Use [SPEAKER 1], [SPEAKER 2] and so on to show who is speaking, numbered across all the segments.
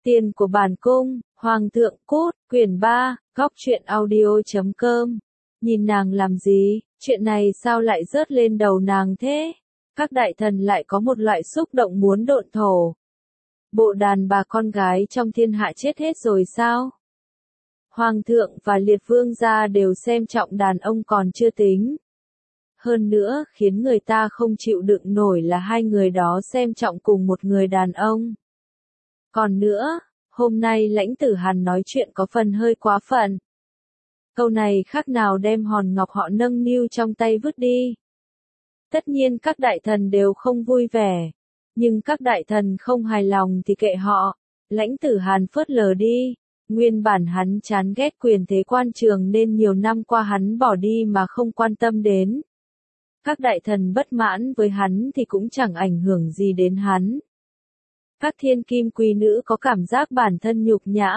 [SPEAKER 1] Tiền của bản cung, Hoàng thượng cút, quyển 3, góc truyện audio.com. Nhìn nàng làm gì, chuyện này sao lại rớt lên đầu nàng thế? Các đại thần lại có một loại xúc động muốn độn thổ. Bộ đàn bà con gái trong thiên hạ chết hết rồi sao? Hoàng thượng và liệt vương gia đều xem trọng đàn ông còn chưa tính. Hơn nữa, khiến người ta không chịu đựng nổi là hai người đó xem trọng cùng một người đàn ông. Còn nữa, hôm nay Lãnh Tử Hàn nói chuyện có phần hơi quá phận. Câu này khác nào đem hòn ngọc họ nâng niu trong tay vứt đi. Tất nhiên các đại thần đều không vui vẻ, nhưng các đại thần không hài lòng thì kệ họ. Lãnh Tử Hàn phớt lờ đi. Nguyên bản hắn chán ghét quyền thế quan trường nên nhiều năm qua hắn bỏ đi mà không quan tâm đến. Các đại thần bất mãn với hắn thì cũng chẳng ảnh hưởng gì đến hắn. Các thiên kim quý nữ có cảm giác bản thân nhục nhã.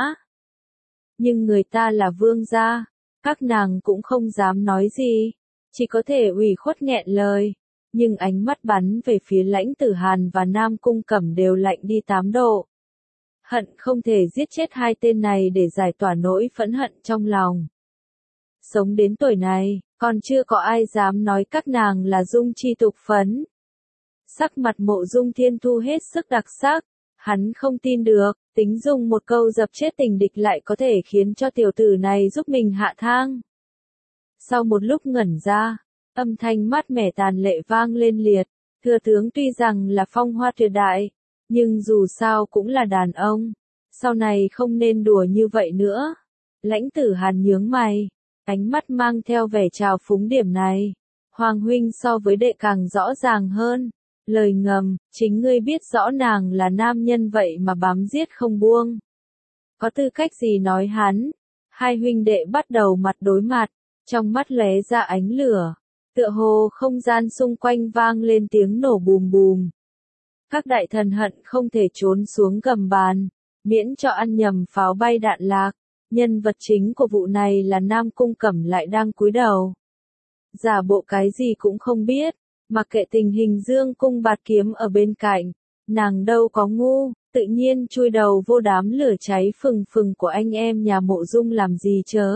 [SPEAKER 1] Nhưng người ta là vương gia, các nàng cũng không dám nói gì, chỉ có thể ủy khuất nghẹn lời. Nhưng ánh mắt bắn về phía Lãnh Tử Hàn và Nam Cung Cẩm đều lạnh đi 8 độ. Hận không thể giết chết hai tên này để giải tỏa nỗi phẫn hận trong lòng. Sống đến tuổi này, còn chưa có ai dám nói các nàng là dung chi tục phấn. Sắc mặt Mộ Dung Thiên Thu hết sức đặc sắc, hắn không tin được, tính dùng một câu dập chết tình địch lại có thể khiến cho tiểu tử này giúp mình hạ thang. Sau một lúc ngẩn ra, âm thanh mát mẻ tàn lệ vang lên liệt, thừa tướng tuy rằng là phong hoa tuyệt đại, nhưng dù sao cũng là đàn ông, sau này không nên đùa như vậy nữa. Lãnh Tử Hàn nhướng mày, ánh mắt mang theo vẻ trào phúng điểm này. Hoàng huynh so với đệ càng rõ ràng hơn. Lời ngầm, chính ngươi biết rõ nàng là nam nhân vậy mà bám giết không buông. Có tư cách gì nói hắn? Hai huynh đệ bắt đầu mặt đối mặt, trong mắt lóe ra ánh lửa, tựa hồ không gian xung quanh vang lên tiếng nổ bùm bùm. Các đại thần hận không thể trốn xuống gầm bàn, miễn cho ăn nhầm pháo bay đạn lạc. Nhân vật chính của vụ này là Nam Cung Cẩm lại đang cúi đầu. Giả bộ cái gì cũng không biết, mặc kệ tình hình Dương Cung Bạt Kiếm ở bên cạnh, nàng đâu có ngu, tự nhiên chui đầu vô đám lửa cháy phừng phừng của anh em nhà Mộ Dung làm gì chớ.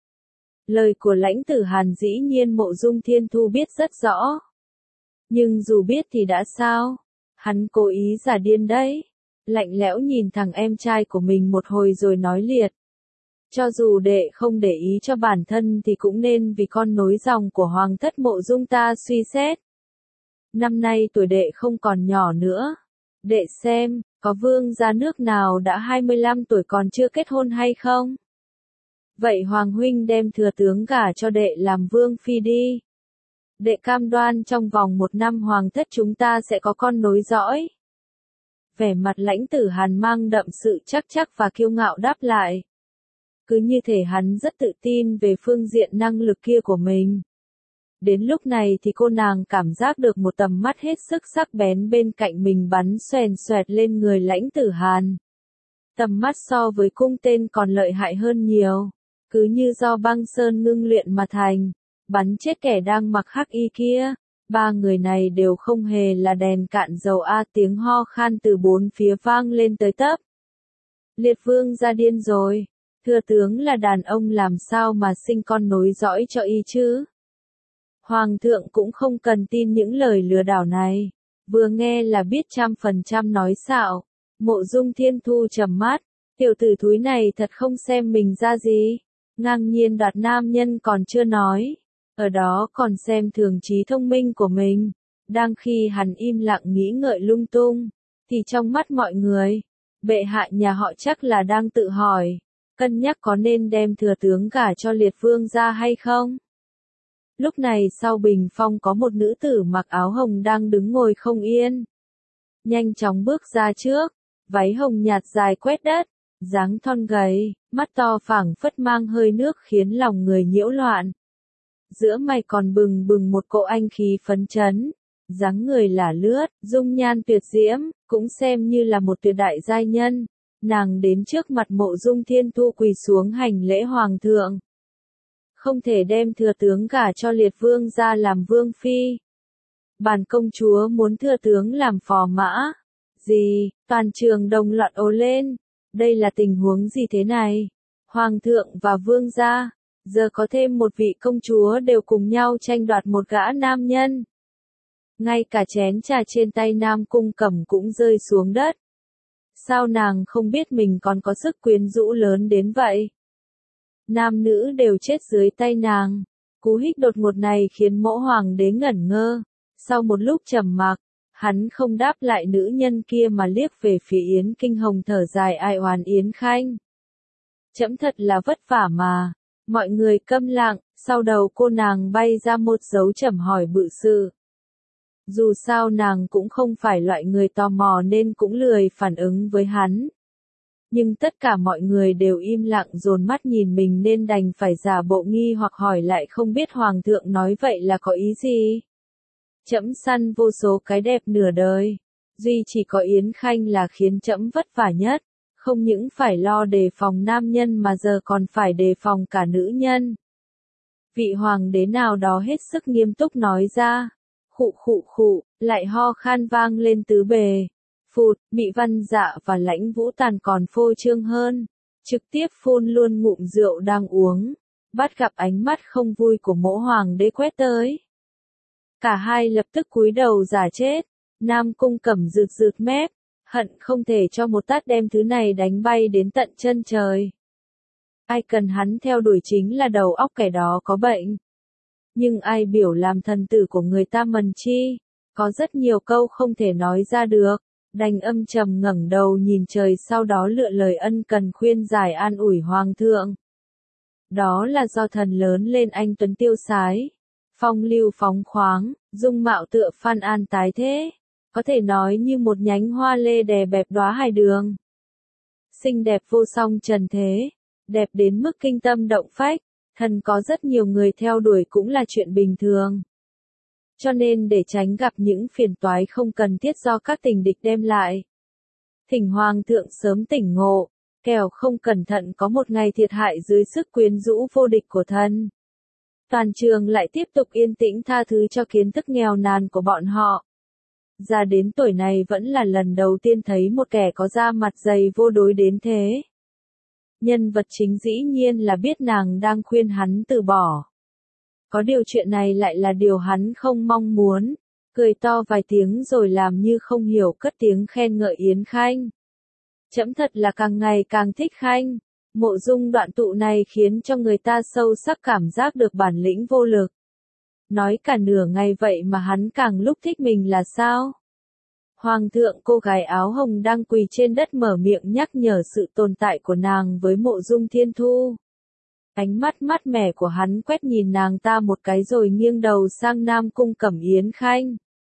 [SPEAKER 1] Lời của Lãnh Tử Hàn dĩ nhiên Mộ Dung Thiên Thu biết rất rõ. Nhưng dù biết thì đã sao? Hắn cố ý giả điên đấy. Lạnh lẽo nhìn thằng em trai của mình một hồi rồi nói liệt. Cho dù đệ không để ý cho bản thân thì cũng nên vì con nối dòng của Hoàng thất Mộ Dung ta suy xét. Năm nay tuổi đệ không còn nhỏ nữa. Đệ xem, có vương gia nước nào đã 25 tuổi còn chưa kết hôn hay không? Vậy Hoàng huynh đem thừa tướng gả cho đệ làm vương phi đi. Đệ cam đoan trong vòng 1 năm Hoàng thất chúng ta sẽ có con nối dõi. Vẻ mặt Lãnh Tử Hàn mang đậm sự chắc và kiêu ngạo đáp lại. Cứ như thể hắn rất tự tin về phương diện năng lực kia của mình. Đến lúc này thì cô nàng cảm giác được một tầm mắt hết sức sắc bén bên cạnh mình bắn xoèn xoẹt lên người Lãnh Tử Hàn. Tầm mắt so với cung tên còn lợi hại hơn nhiều, cứ như do băng sơn ngưng luyện mà thành, bắn chết kẻ đang mặc hắc y kia. Ba người này đều không hề là đèn cạn dầu tiếng ho khan từ bốn phía vang lên tới tấp. Liệt vương ra điên rồi, thừa tướng là đàn ông làm sao mà sinh con nối dõi cho y chứ? Hoàng thượng cũng không cần tin những lời lừa đảo này, vừa nghe là biết 100% nói xạo. Mộ Dung Thiên Thu trầm mắt, tiểu tử thúi này thật không xem mình ra gì, ngang nhiên đoạt nam nhân còn chưa nói, ở đó còn xem thường trí thông minh của mình. Đang khi hắn im lặng nghĩ ngợi lung tung, thì trong mắt mọi người, bệ hạ nhà họ chắc là đang tự hỏi, cân nhắc có nên đem thừa tướng gả cho liệt vương ra hay không. Lúc này sau bình phong có một nữ tử mặc áo hồng đang đứng ngồi không yên. Nhanh chóng bước ra trước, váy hồng nhạt dài quét đất, dáng thon gầy, mắt to phảng phất mang hơi nước khiến lòng người nhiễu loạn. Giữa mày còn bừng bừng một cỗ anh khí phấn chấn, dáng người lả lướt, dung nhan tuyệt diễm, cũng xem như là một tuyệt đại giai nhân. Nàng đến trước mặt Mộ Dung Thiên Thu quỳ xuống hành lễ hoàng thượng. Không thể đem thừa tướng gả cho liệt vương ra làm vương phi. Bản công chúa muốn thừa tướng làm phò mã. Gì? Toàn trường đồng loạt ồ lên. Đây là tình huống gì thế này? Hoàng thượng và vương gia, giờ có thêm một vị công chúa đều cùng nhau tranh đoạt một gã nam nhân. Ngay cả chén trà trên tay Nam Cung Cẩm cũng rơi xuống đất. Sao nàng không biết mình còn có sức quyến rũ lớn đến vậy? Nam nữ đều chết dưới tay nàng. Cú hích đột ngột này khiến mẫu hoàng đế ngẩn ngơ. Sau một lúc trầm mặc, hắn không đáp lại nữ nhân kia mà liếc về phía Yến Kinh Hồng thở dài ai oán Yến Khanh. Trẫm thật là vất vả mà. Mọi người câm lặng, sau đầu cô nàng bay ra một dấu trầm hỏi bự sự. Dù sao nàng cũng không phải loại người tò mò nên cũng lười phản ứng với hắn. Nhưng tất cả mọi người đều im lặng dồn mắt nhìn mình nên đành phải giả bộ nghi hoặc hỏi lại không biết hoàng thượng nói vậy là có ý gì. Trẫm săn vô số cái đẹp nửa đời, duy chỉ có Yến Khanh là khiến trẫm vất vả nhất, không những phải lo đề phòng nam nhân mà giờ còn phải đề phòng cả nữ nhân. Vị hoàng đế nào đó hết sức nghiêm túc nói ra. Khụ khụ khụ, lại ho khan vang lên tứ bề. Phụt, Mị Văn Dạ và Lãnh Vũ Tàn còn phô trương hơn. Trực tiếp phun luôn ngụm rượu đang uống. Bắt gặp ánh mắt không vui của mẫu hoàng đế quét tới. Cả hai lập tức cúi đầu giả chết. Nam Cung Cẩm rượt rượt mép. Hận không thể cho một tát đem thứ này đánh bay đến tận chân trời. Ai cần hắn theo đuổi chính là đầu óc kẻ đó có bệnh. Nhưng ai biểu làm thần tử của người ta mần chi, có rất nhiều câu không thể nói ra được, đành âm trầm ngẩng đầu nhìn trời sau đó lựa lời ân cần khuyên giải an ủi hoàng thượng. Đó là do thần lớn lên anh tuấn tiêu sái, phong lưu phóng khoáng, dung mạo tựa Phan An tái thế, có thể nói như một nhánh hoa lê đè bẹp đóa hai đường. Xinh đẹp vô song trần thế, đẹp đến mức kinh tâm động phách. Thần có rất nhiều người theo đuổi cũng là chuyện bình thường. Cho nên để tránh gặp những phiền toái không cần thiết do các tình địch đem lại. Thỉnh hoàng thượng sớm tỉnh ngộ, kẻo không cẩn thận có một ngày thiệt hại dưới sức quyến rũ vô địch của thần. Toàn trường lại tiếp tục yên tĩnh tha thứ cho kiến thức nghèo nàn của bọn họ. Ra đến tuổi này vẫn là lần đầu tiên thấy một kẻ có da mặt dày vô đối đến thế. Nhân vật chính dĩ nhiên là biết nàng đang khuyên hắn từ bỏ. Có điều chuyện này lại là điều hắn không mong muốn. Cười to vài tiếng rồi làm như không hiểu cất tiếng khen ngợi Yến Khanh. Trẫm thật là càng ngày càng thích Khanh. Mộ dung đoạn tụ này khiến cho người ta sâu sắc cảm giác được bản lĩnh vô lực. Nói cả nửa ngày vậy mà hắn càng lúc thích mình là sao? Hoàng thượng cô gái áo hồng đang quỳ trên đất mở miệng nhắc nhở sự tồn tại của nàng với mộ dung thiên thu. Ánh mắt mát mẻ của hắn quét nhìn nàng ta một cái rồi nghiêng đầu sang Nam Cung Cẩm Yến Khanh.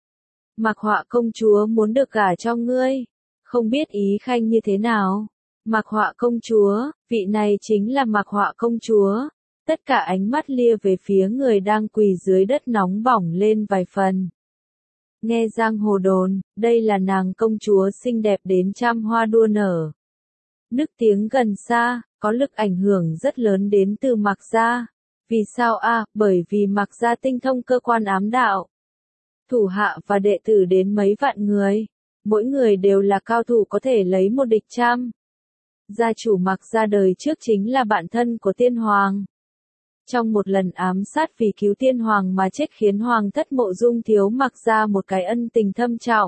[SPEAKER 1] Mạc Họa công chúa muốn được gả cho ngươi. Không biết ý Khanh như thế nào? Mạc Họa công chúa, vị này chính là Mạc Họa công chúa. Tất cả ánh mắt lia về phía người đang quỳ dưới đất nóng bỏng lên vài phần. Nghe giang hồ đồn, đây là nàng công chúa xinh đẹp đến trăm hoa đua nở. Nức tiếng gần xa, có lực ảnh hưởng rất lớn đến từ Mạc gia. Vì sao bởi vì Mạc gia tinh thông cơ quan ám đạo. Thủ hạ và đệ tử đến mấy vạn người. Mỗi người đều là cao thủ có thể lấy một địch trăm. Gia chủ Mạc gia đời trước chính là bạn thân của tiên hoàng. Trong một lần ám sát vì cứu tiên hoàng mà chết khiến hoàng thất Mộ Dung thiếu Mạc gia một cái ân tình thâm trọng.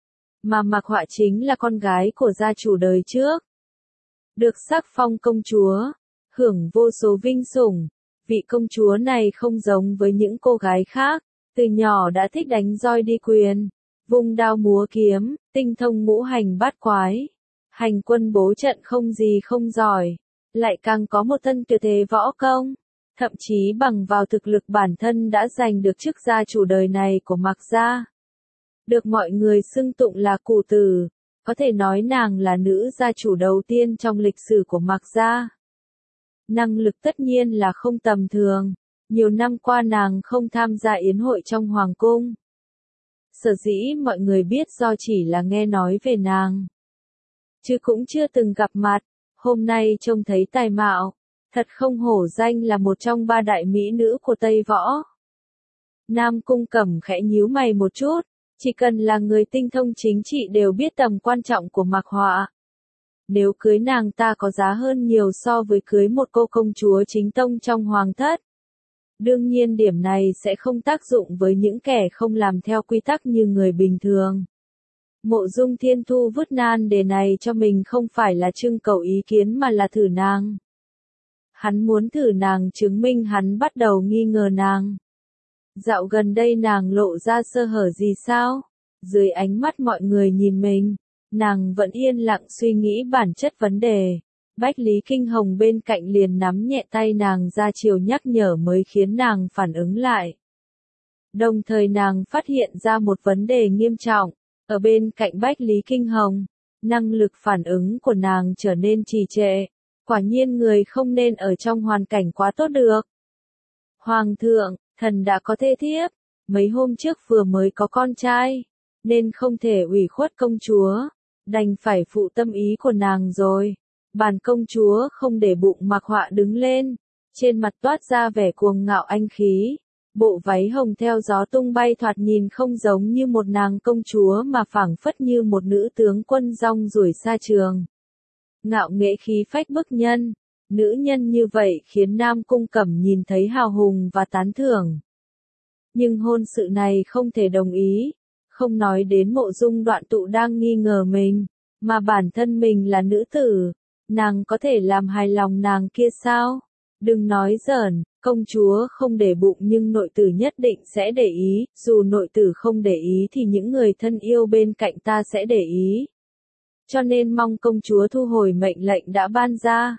[SPEAKER 1] Mà Mạc Họa chính là con gái của gia chủ đời trước. Được sắc phong công chúa, hưởng vô số vinh sủng, vị công chúa này không giống với những cô gái khác, từ nhỏ đã thích đánh roi đi quyền, vung đao múa kiếm, tinh thông ngũ hành bát quái, hành quân bố trận không gì không giỏi, lại càng có một thân tuyệt thế võ công. Thậm chí bằng vào thực lực bản thân đã giành được chức gia chủ đời này của Mạc gia. Được mọi người xưng tụng là cù tử, có thể nói nàng là nữ gia chủ đầu tiên trong lịch sử của Mạc gia. Năng lực tất nhiên là không tầm thường, nhiều năm qua nàng không tham gia yến hội trong hoàng cung. Sở dĩ mọi người biết do chỉ là nghe nói về nàng, chứ cũng chưa từng gặp mặt, hôm nay trông thấy tài mạo. Thật không hổ danh là một trong ba đại mỹ nữ của Tây Võ. Nam Cung Cẩm khẽ nhíu mày một chút, chỉ cần là người tinh thông chính trị đều biết tầm quan trọng của Mạc Họa. nếu cưới nàng ta có giá hơn nhiều so với cưới một cô công chúa chính tông trong hoàng thất. Đương nhiên điểm này sẽ không tác dụng với những kẻ không làm theo quy tắc như người bình thường. Mộ Dung Thiên Thu vứt nan đề này cho mình không phải là trưng cầu ý kiến mà là thử nàng. Hắn muốn thử nàng chứng minh hắn bắt đầu nghi ngờ nàng. Dạo gần đây nàng lộ ra sơ hở gì sao? Dưới ánh mắt mọi người nhìn mình, nàng vẫn yên lặng suy nghĩ bản chất vấn đề. Bách Lý Kinh Hồng bên cạnh liền nắm nhẹ tay nàng ra chiều nhắc nhở mới khiến nàng phản ứng lại. Đồng thời nàng phát hiện ra một vấn đề nghiêm trọng. Ở bên cạnh Bách Lý Kinh Hồng, năng lực phản ứng của nàng trở nên trì trệ. Quả nhiên người không nên ở trong hoàn cảnh quá tốt được. Hoàng thượng, thần đã có thê thiếp, mấy hôm trước vừa mới có con trai, nên không thể ủy khuất công chúa, đành phải phụ tâm ý của nàng rồi. Bản công chúa không để bụng Mạc Họa đứng lên, trên mặt toát ra vẻ cuồng ngạo anh khí. Bộ váy hồng theo gió tung bay thoạt nhìn không giống như một nàng công chúa mà phảng phất như một nữ tướng quân rong ruổi xa trường. Ngạo nghễ khí phách bức nhân, nữ nhân như vậy khiến Nam Cung Cẩm nhìn thấy hào hùng và tán thưởng. Nhưng hôn sự này không thể đồng ý, không nói đến Mộ Dung Đoạn Tụ đang nghi ngờ mình, mà bản thân mình là nữ tử, nàng có thể làm hài lòng nàng kia sao? Đừng nói giỡn, công chúa không để bụng nhưng nội tử nhất định sẽ để ý, dù nội tử không để ý thì những người thân yêu bên cạnh ta sẽ để ý. Cho nên mong công chúa thu hồi mệnh lệnh đã ban ra.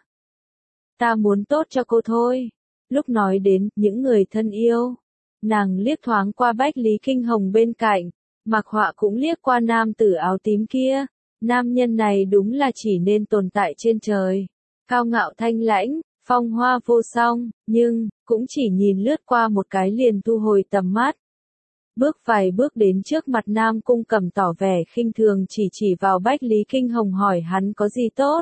[SPEAKER 1] Ta muốn tốt cho cô thôi. Lúc nói đến những người thân yêu, nàng liếc thoáng qua Bách Lý Kinh Hồng bên cạnh, Mạc Họa cũng liếc qua nam tử áo tím kia. Nam nhân này đúng là chỉ nên tồn tại trên trời. Cao ngạo thanh lãnh, phong hoa vô song, nhưng cũng chỉ nhìn lướt qua một cái liền thu hồi tầm mắt. Bước vài bước đến trước mặt Nam Cung Cẩm tỏ vẻ khinh thường chỉ vào Bách Lý Kinh Hồng hỏi hắn có gì tốt.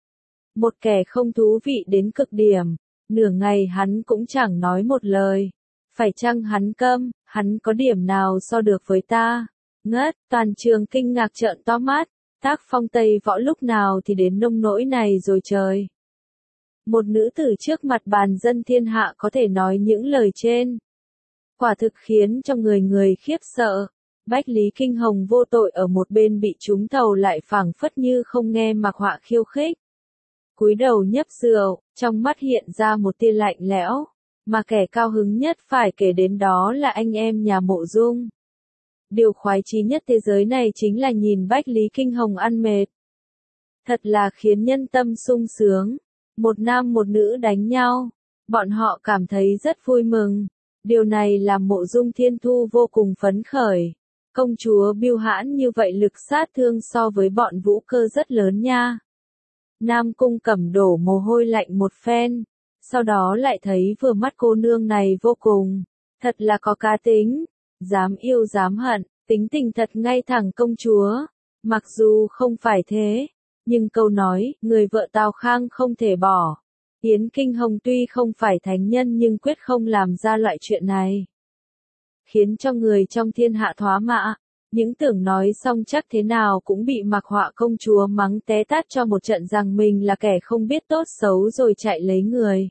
[SPEAKER 1] Một kẻ không thú vị đến cực điểm, nửa ngày hắn cũng chẳng nói một lời. Phải chăng hắn câm, hắn có điểm nào so được với ta? Ngất, toàn trường kinh ngạc trợn to mắt, tác phong Tây Võ lúc nào thì đến nông nỗi này rồi trời. Một nữ tử trước mặt bàn dân thiên hạ có thể nói những lời trên. Quả thực khiến cho người khiếp sợ. Bách Lý Kinh Hồng vô tội ở một bên bị trúng thầu lại phảng phất như không nghe Mạc Họa khiêu khích. Cúi đầu nhấp rượu, trong mắt hiện ra một tia lạnh lẽo, mà kẻ cao hứng nhất phải kể đến đó là anh em nhà Mộ Dung. Điều khoái chí nhất thế giới này chính là nhìn Bách Lý Kinh Hồng ăn mệt. Thật là khiến nhân tâm sung sướng. Một nam một nữ đánh nhau, bọn họ cảm thấy rất vui mừng. Điều này làm Mộ Dung Thiên Thu vô cùng phấn khởi. Công chúa Bưu Hãn như vậy lực sát thương so với bọn Vũ Cơ rất lớn nha. Nam Cung Cẩm đổ mồ hôi lạnh một phen, sau đó lại thấy vừa mắt cô nương này vô cùng, thật là có cá tính, dám yêu dám hận, tính tình thật ngay thẳng công chúa. Mặc dù không phải thế, nhưng câu nói, người vợ Tào Khang không thể bỏ. Yến Kinh Hồng tuy không phải thánh nhân nhưng quyết không làm ra loại chuyện này. Khiến cho người trong thiên hạ thoá mạ, những tưởng nói xong chắc thế nào cũng bị Mạc Họa công chúa mắng té tát cho một trận rằng mình là kẻ không biết tốt xấu rồi chạy lấy người.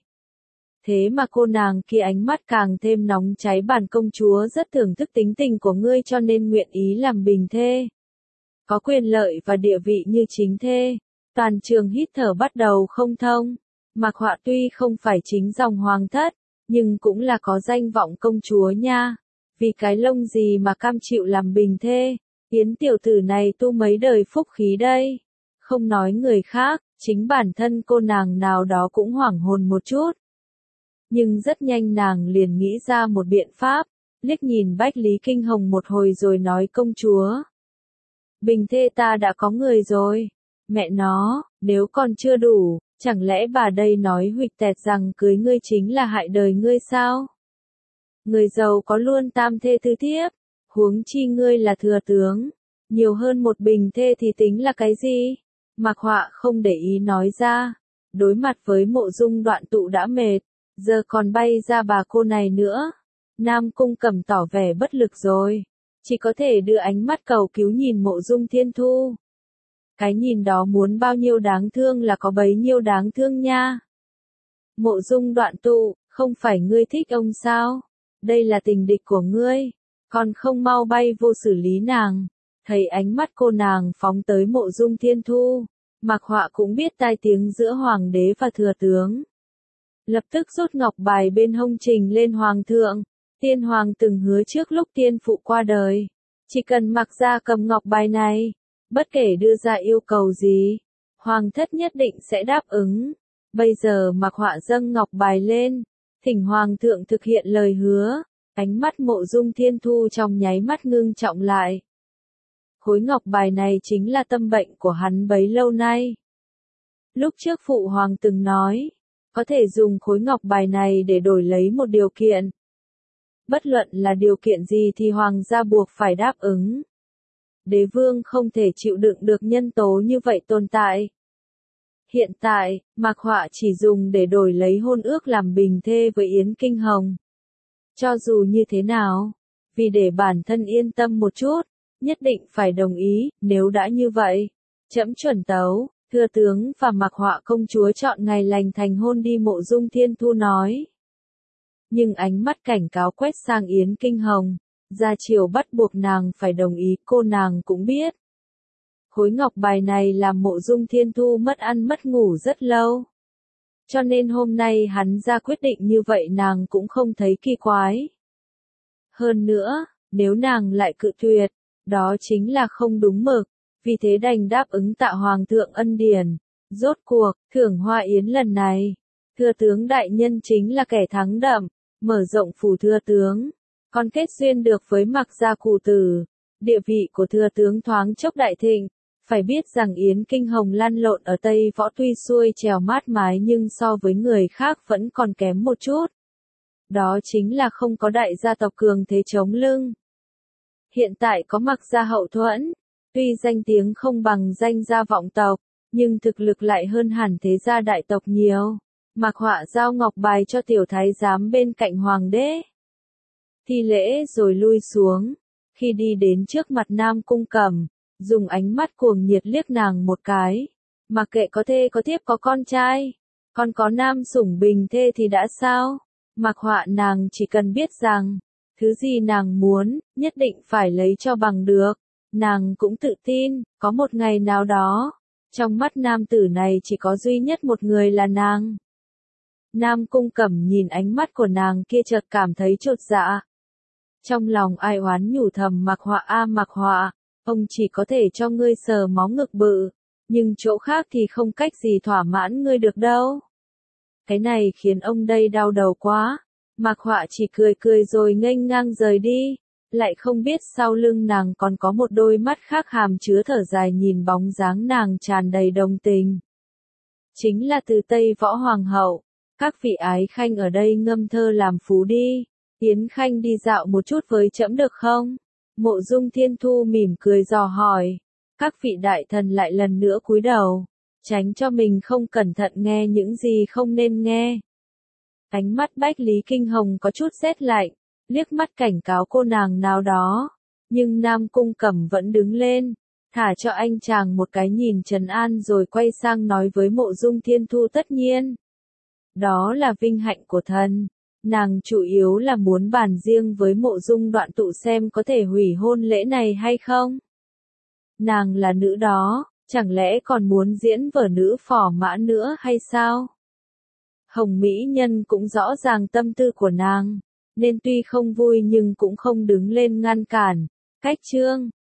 [SPEAKER 1] Thế mà cô nàng kia ánh mắt càng thêm nóng cháy, bản công chúa rất thưởng thức tính tình của ngươi cho nên nguyện ý làm bình thê. Có quyền lợi và địa vị như chính thê. Toàn trường hít thở bắt đầu không thông. Mạc Họa tuy không phải chính dòng hoàng thất, nhưng cũng là có danh vọng công chúa nha. Vì cái lông gì mà cam chịu làm bình thê, Yến tiểu tử này tu mấy đời phúc khí đây. Không nói người khác, chính bản thân cô nàng nào đó cũng hoảng hồn một chút. Nhưng rất nhanh nàng liền nghĩ ra một biện pháp, liếc nhìn Bách Lý Kinh Hồng một hồi rồi nói công chúa. Bình thê ta đã có người rồi. Mẹ nó, nếu còn chưa đủ, chẳng lẽ bà đây nói huỵch tẹt rằng cưới ngươi chính là hại đời ngươi sao? Người giàu có luôn tam thê tứ thiếp, huống chi ngươi là thừa tướng, nhiều hơn một bình thê thì tính là cái gì? Mạc Họa không để ý nói ra, đối mặt với Mộ Dung Đoạn Tụ đã mệt, giờ còn bay ra bà cô này nữa. Nam Cung Cẩm tỏ vẻ bất lực rồi, chỉ có thể đưa ánh mắt cầu cứu nhìn Mộ Dung Thiên Thu. Cái nhìn đó muốn bao nhiêu đáng thương là có bấy nhiêu đáng thương nha. Mộ Dung Đoạn Tụ, không phải ngươi thích ông sao? Đây là tình địch của ngươi, còn không mau bay vô xử lý nàng. Thấy ánh mắt cô nàng phóng tới Mộ Dung Thiên Thu, Mạc Họa cũng biết tai tiếng giữa hoàng đế và thừa tướng. Lập tức rút ngọc bài bên hông trình lên hoàng thượng. Tiên hoàng từng hứa trước lúc tiên phụ qua đời, chỉ cần Mạc gia cầm ngọc bài này, bất kể đưa ra yêu cầu gì, hoàng thất nhất định sẽ đáp ứng. Bây giờ Mạc Họa dâng ngọc bài lên, thỉnh hoàng thượng thực hiện lời hứa. Ánh mắt Mộ Dung Thiên Thu trong nháy mắt ngưng trọng lại. Khối ngọc bài này chính là tâm bệnh của hắn bấy lâu nay. Lúc trước phụ hoàng từng nói, có thể dùng khối ngọc bài này để đổi lấy một điều kiện. Bất luận là điều kiện gì thì hoàng gia buộc phải đáp ứng. Đế vương không thể chịu đựng được nhân tố như vậy tồn tại. Hiện tại, Mạc Họa chỉ dùng để đổi lấy hôn ước làm bình thê với Yến Kinh Hồng. Cho dù như thế nào, vì để bản thân yên tâm một chút, nhất định phải đồng ý, nếu đã như vậy. Trẫm chuẩn tấu, thừa tướng và Mạc Họa công chúa chọn ngày lành thành hôn đi, Mộ Dung Thiên Thu nói. Nhưng ánh mắt cảnh cáo quét sang Yến Kinh Hồng, gia triều bắt buộc nàng phải đồng ý, cô nàng cũng biết. Khối ngọc bài này làm Mộ Dung Thiên Thu mất ăn mất ngủ rất lâu. Cho nên hôm nay hắn ra quyết định như vậy nàng cũng không thấy kỳ quái. Hơn nữa, nếu nàng lại cự tuyệt, đó chính là không đúng mực, vì thế đành đáp ứng tạ hoàng thượng ân điển. Rốt cuộc, thưởng hoa yến lần này, thừa tướng đại nhân chính là kẻ thắng đậm, mở rộng phủ thừa tướng, còn kết duyên được với Mạc gia cụ tử, địa vị của thừa tướng thoáng chốc đại thịnh. Phải biết rằng Yến Kinh Hồng lăn lộn ở Tây Võ tuy xuôi trèo mát mái nhưng so với người khác vẫn còn kém một chút. Đó chính là không có đại gia tộc cường thế chống lưng. Hiện tại có Mạc gia hậu thuẫn, tuy danh tiếng không bằng danh gia vọng tộc, nhưng thực lực lại hơn hẳn thế gia đại tộc nhiều. Mạc Họa giao ngọc bài cho tiểu thái giám bên cạnh hoàng đế. Thi lễ rồi lui xuống, khi đi đến trước mặt Nam Cung Cẩm, dùng ánh mắt cuồng nhiệt liếc nàng một cái. Mặc kệ có thê có thiếp có con trai, còn có nam sủng bình thê thì đã sao? Mạc Họa nàng chỉ cần biết rằng, thứ gì nàng muốn, nhất định phải lấy cho bằng được. Nàng cũng tự tin, có một ngày nào đó, trong mắt nam tử này chỉ có duy nhất một người là nàng. Nam Cung Cẩm nhìn ánh mắt của nàng kia chợt cảm thấy chột dạ. Trong lòng ai oán nhủ thầm, Mạc Họa a Mạc Họa, ông chỉ có thể cho ngươi sờ móng ngực bự, nhưng chỗ khác thì không cách gì thỏa mãn ngươi được đâu. Cái này khiến ông đây đau đầu quá. Mạc Họa chỉ cười cười rồi nghênh ngang rời đi, lại không biết sau lưng nàng còn có một đôi mắt khác hàm chứa thở dài nhìn bóng dáng nàng tràn đầy đồng tình. Chính là từ Tây Võ Hoàng hậu, các vị ái khanh ở đây ngâm thơ làm phú đi, Yến khanh đi dạo một chút với trẫm được không? Mộ Dung Thiên Thu mỉm cười dò hỏi, các vị đại thần lại lần nữa cúi đầu, tránh cho mình không cẩn thận nghe những gì không nên nghe. Ánh mắt Bách Lý Kinh Hồng có chút sét lạnh, liếc mắt cảnh cáo cô nàng nào đó, nhưng Nam Cung Cẩm vẫn đứng lên, thả cho anh chàng một cái nhìn trấn an rồi quay sang nói với Mộ Dung Thiên Thu, tất nhiên. Đó là vinh hạnh của thần. Nàng chủ yếu là muốn bàn riêng với Mộ Dung Đoạn Tụ xem có thể hủy hôn lễ này hay không. Nàng là nữ đó, chẳng lẽ còn muốn diễn vở nữ phò mã nữa hay sao? Hồng Mỹ Nhân cũng rõ ràng tâm tư của nàng, nên tuy không vui nhưng cũng không đứng lên ngăn cản. Cách chương